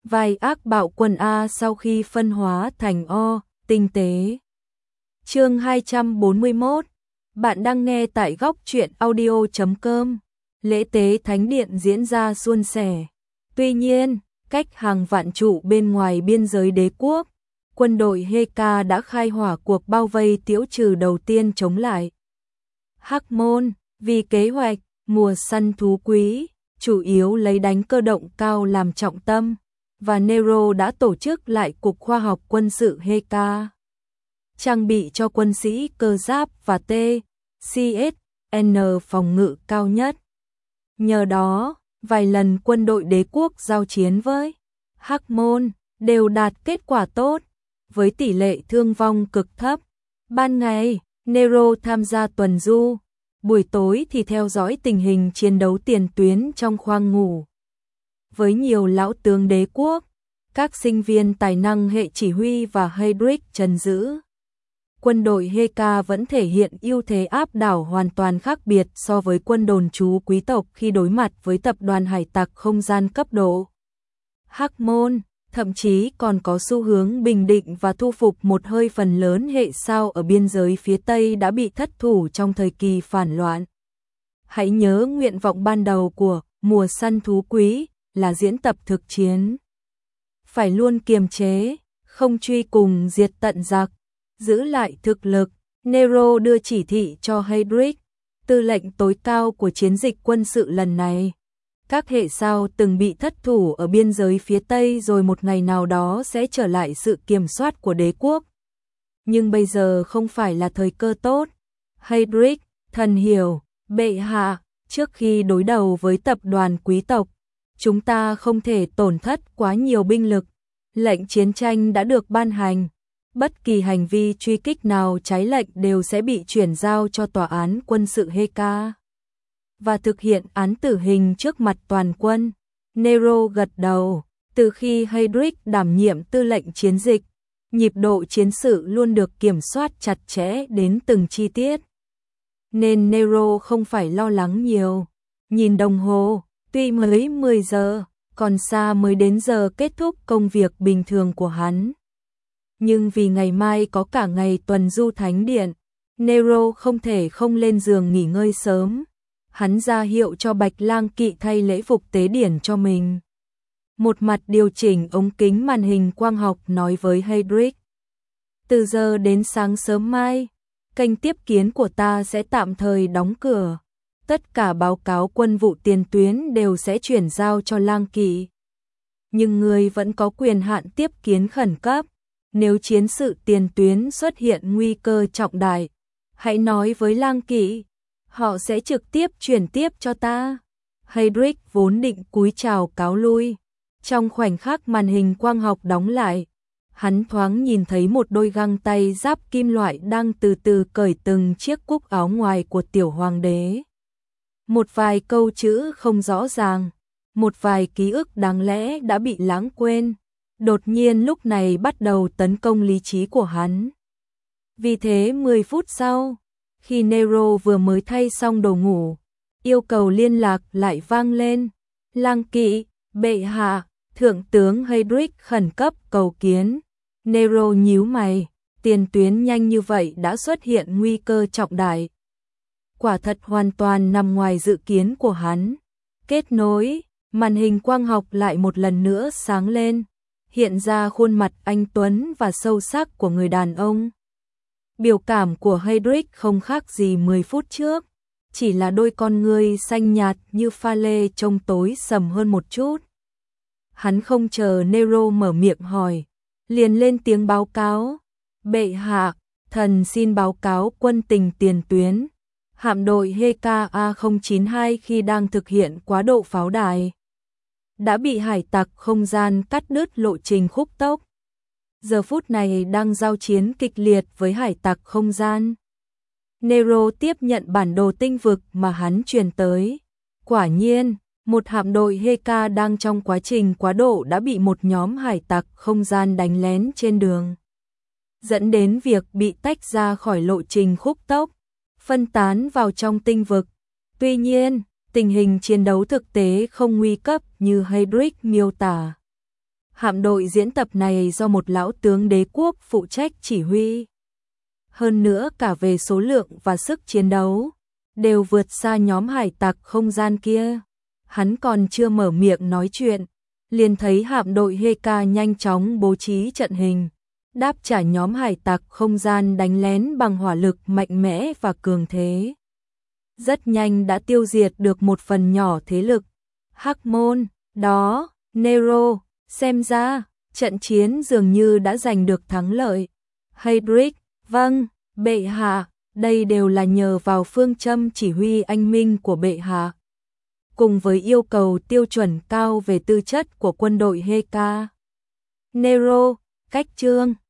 vai ác bạo quân A sau khi phân hóa thành O, tinh tế. Chương 241. Bạn đang nghe tại góc truyện audio.com. Lễ tế thánh điện diễn ra suôn sẻ. Tuy nhiên, cách hàng vạn trụ bên ngoài biên giới đế quốc, quân đội Heka đã khai hỏa cuộc bao vây tiễu trừ đầu tiên chống lại Hắc Môn. Vì kế hoạch mùa săn thú quý, chủ yếu lấy đánh cơ động cao làm trọng tâm, và Nero đã tổ chức lại Cục Khoa học Quân sự Heka, trang bị cho quân sĩ cơ giáp và T-CSN phòng ngự cao nhất. Nhờ đó, vài lần quân đội đế quốc giao chiến với Hắc Môn đều đạt kết quả tốt, với tỷ lệ thương vong cực thấp. Ban ngày, Nero tham gia tuần du, buổi tối thì theo dõi tình hình chiến đấu tiền tuyến trong khoang ngủ. Với nhiều lão tướng đế quốc, các sinh viên tài năng hệ chỉ huy và Heydrich trấn giữ, quân đội Heka vẫn thể hiện ưu thế áp đảo hoàn toàn khác biệt so với quân đồn trú quý tộc khi đối mặt với tập đoàn hải tặc không gian cấp độ Hắc Môn, thậm chí còn có xu hướng bình định và thu phục một hơi phần lớn hệ sao ở biên giới phía Tây đã bị thất thủ trong thời kỳ phản loạn. Hãy nhớ nguyện vọng ban đầu của mùa săn thú quý là diễn tập thực chiến. Phải luôn kiềm chế, không truy cùng diệt tận giặc, giữ lại thực lực. Nero đưa chỉ thị cho Heydrich, tư lệnh tối cao của chiến dịch quân sự lần này. Các hệ sao từng bị thất thủ ở biên giới phía Tây rồi một ngày nào đó sẽ trở lại sự kiểm soát của đế quốc. Nhưng bây giờ không phải là thời cơ tốt. Heydrich, thần hiểu, bệ hạ, trước khi đối đầu với tập đoàn quý tộc, chúng ta không thể tổn thất quá nhiều binh lực. Lệnh chiến tranh đã được ban hành. Bất kỳ hành vi truy kích nào trái lệnh đều sẽ bị chuyển giao cho tòa án quân sự Heka và thực hiện án tử hình trước mặt toàn quân. Nero gật đầu. Từ khi Heydrich đảm nhiệm tư lệnh chiến dịch, nhịp độ chiến sự luôn được kiểm soát chặt chẽ đến từng chi tiết, nên Nero không phải lo lắng nhiều. Nhìn đồng hồ, tuy mới 10 giờ, còn xa mới đến giờ kết thúc công việc bình thường của hắn. Nhưng vì ngày mai có cả ngày tuần du thánh điện, Nero không thể không lên giường nghỉ ngơi sớm. Hắn ra hiệu cho Bạch Lang Kỵ thay lễ phục tế điển cho mình. Một mặt điều chỉnh ống kính màn hình quang học nói với Heydrich. Từ giờ đến sáng sớm mai, kênh tiếp kiến của ta sẽ tạm thời đóng cửa. Tất cả báo cáo quân vụ tiền tuyến đều sẽ chuyển giao cho Lang Kỵ. Nhưng người vẫn có quyền hạn tiếp kiến khẩn cấp. Nếu chiến sự tiền tuyến xuất hiện nguy cơ trọng đại, hãy nói với Lang Kỵ. Họ sẽ trực tiếp chuyển tiếp cho ta. Heydrich vốn định cúi chào cáo lui. Trong khoảnh khắc màn hình quang học đóng lại, hắn thoáng nhìn thấy một đôi găng tay giáp kim loại đang từ từ cởi từng chiếc cúc áo ngoài của tiểu hoàng đế. Một vài câu chữ không rõ ràng, một vài ký ức đáng lẽ đã bị lãng quên, đột nhiên lúc này bắt đầu tấn công lý trí của hắn. Vì thế 10 phút sau, khi Nero vừa mới thay xong đồ ngủ, yêu cầu liên lạc lại vang lên. Lang Kỵ, bệ hạ, thượng tướng Heydrich khẩn cấp cầu kiến. Nero nhíu mày, tiền tuyến nhanh như vậy đã xuất hiện nguy cơ trọng đại. Quả thật hoàn toàn nằm ngoài dự kiến của hắn. Kết nối, màn hình quang học lại một lần nữa sáng lên, hiện ra khuôn mặt anh tuấn và sâu sắc của người đàn ông. Biểu cảm của Heydrich không khác gì 10 phút trước, chỉ là đôi con ngươi xanh nhạt như pha lê trông tối sầm hơn một chút. Hắn không chờ Nero mở miệng hỏi, liền lên tiếng báo cáo. Bệ hạ, thần xin báo cáo quân tình tiền tuyến. Hạm đội Heka A092 khi đang thực hiện quá độ pháo đài đã bị hải tặc không gian cắt đứt lộ trình khúc tốc. Giờ phút này đang giao chiến kịch liệt với hải tặc không gian. Nero tiếp nhận bản đồ tinh vực mà hắn truyền tới. Quả nhiên, một hạm đội Heka đang trong quá trình quá độ đã bị một nhóm hải tặc không gian đánh lén trên đường, dẫn đến việc bị tách ra khỏi lộ trình khúc tốc, phân tán vào trong tinh vực. Tuy nhiên, tình hình chiến đấu thực tế không nguy cấp như Heydrich miêu tả. Hạm đội diễn tập này do một lão tướng đế quốc phụ trách chỉ huy. Hơn nữa cả về số lượng và sức chiến đấu, đều vượt xa nhóm hải tặc không gian kia. Hắn còn chưa mở miệng nói chuyện, liền thấy hạm đội Heka nhanh chóng bố trí trận hình, đáp trả nhóm hải tặc không gian đánh lén bằng hỏa lực mạnh mẽ và cường thế. Rất nhanh đã tiêu diệt được một phần nhỏ thế lực Hắc Môn, đó, Nero, xem ra, trận chiến dường như đã giành được thắng lợi. Heydrich, vâng, bệ hạ, đây đều là nhờ vào phương châm chỉ huy anh minh của bệ hạ. Cùng với yêu cầu tiêu chuẩn cao về tư chất của quân đội Heka. Nero, cách chương